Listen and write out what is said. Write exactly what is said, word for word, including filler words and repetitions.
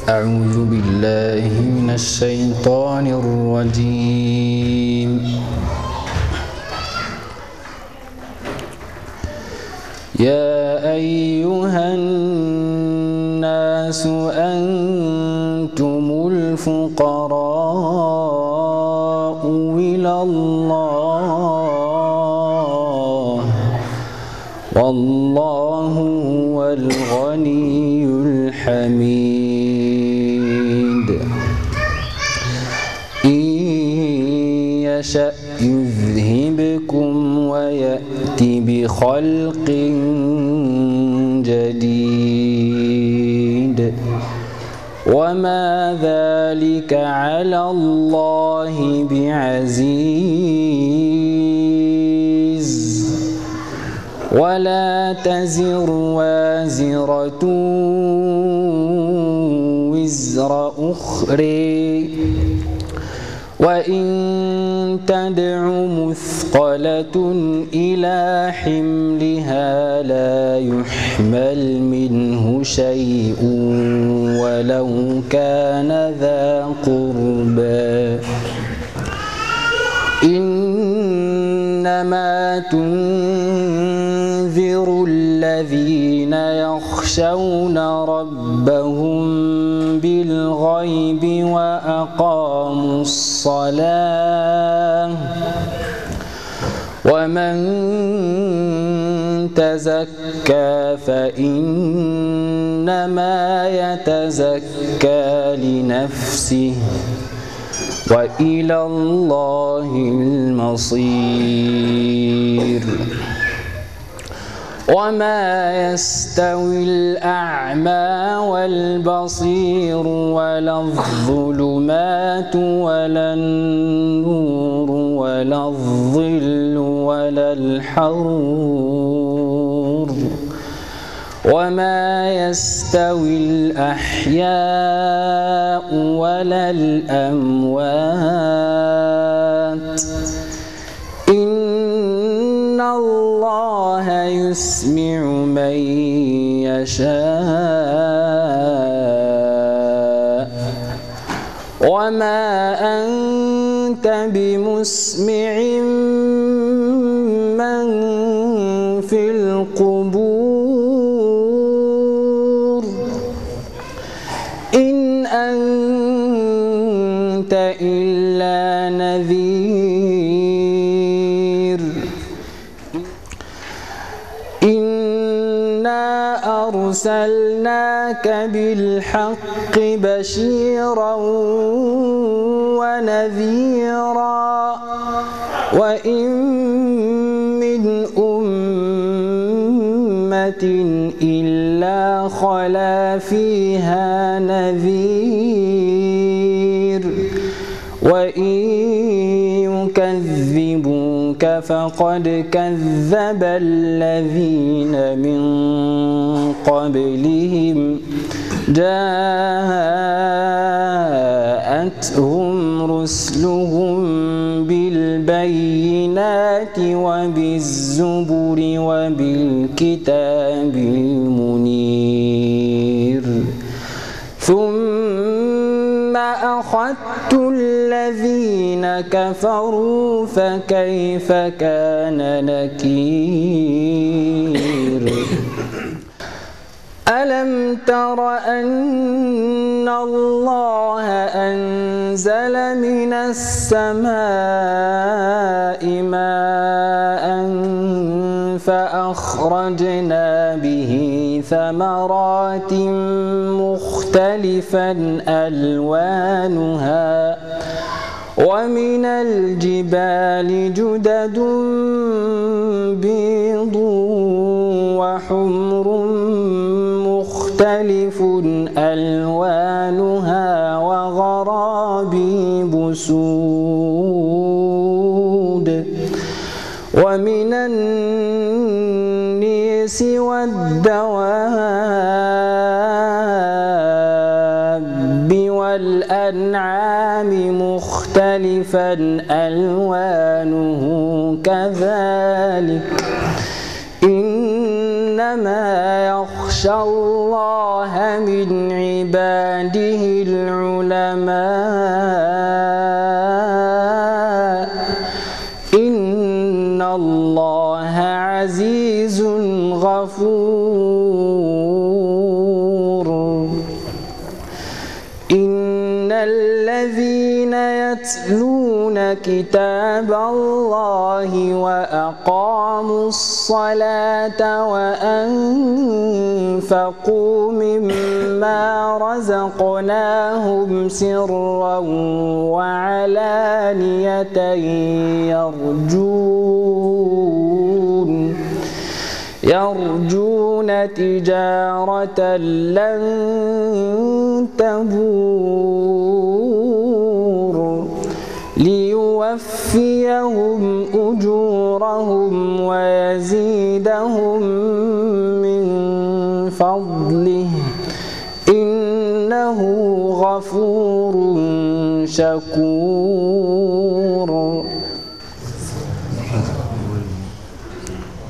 أعوذ بالله من الشيطان الرجيم. يا أيها الناس أنتم الفقراء إلى الله والله هو الغني الحميد. إن يشأ يذهبكم ويأتي بخلق جديد وما ذلك على الله بعزيز. ولا تزر وازرة وزر أخرى وإن تدع مثقلة إلى حملها لا يحمل منه شيء ولو كان ذا قربى. إنما تنذر الذين يخشون ربهم بالغيب وأقاموا الصلاة ومن تزكى فإنما يتزكى لنفسه وإلى الله المصير. وما يستوي الأعمى والبصير ولا الظلمات ولا النور ولا الظل ولا الحرور. وما يستوي الأحياء ولا الأموات. إن الله يسمع من يشاء وما أنت بمسمع من في القبور. إن أنت إلا نذير. إنا أرسلناك بالحق بشيرا ونذيرا وإن من أمة إلا خلا فيها نذير وإن يكذبوك فقد كذب الذين من قبلهم جاءتهم رسلهم بالبينات وبالزبر وبالكتاب المنير. ثم أخذت الذين كفروا فكيف كان نكير. ألم تر أن الله أنزل من السماء ماء فأخرجنا به ثمرات مختلفا ألوانها ومن الجبال جدد بيض وحمر مختلف ألوانها وغرابيب سود ومن الناس والدواب والأنعام مختلفا ألوانه كذلك إنما يخشى يخشى الله من عباده العلماء إن الله عزيز غفور إن الذين يتلون كتاب الله وأقاموا الصلاة وأنفقوا مما رزقناهم سرا وعلانية يرجون يرجون تجارة لن تبور ليوفيهم أجورهم ويزيدهم من فضله إنه غفور شكور.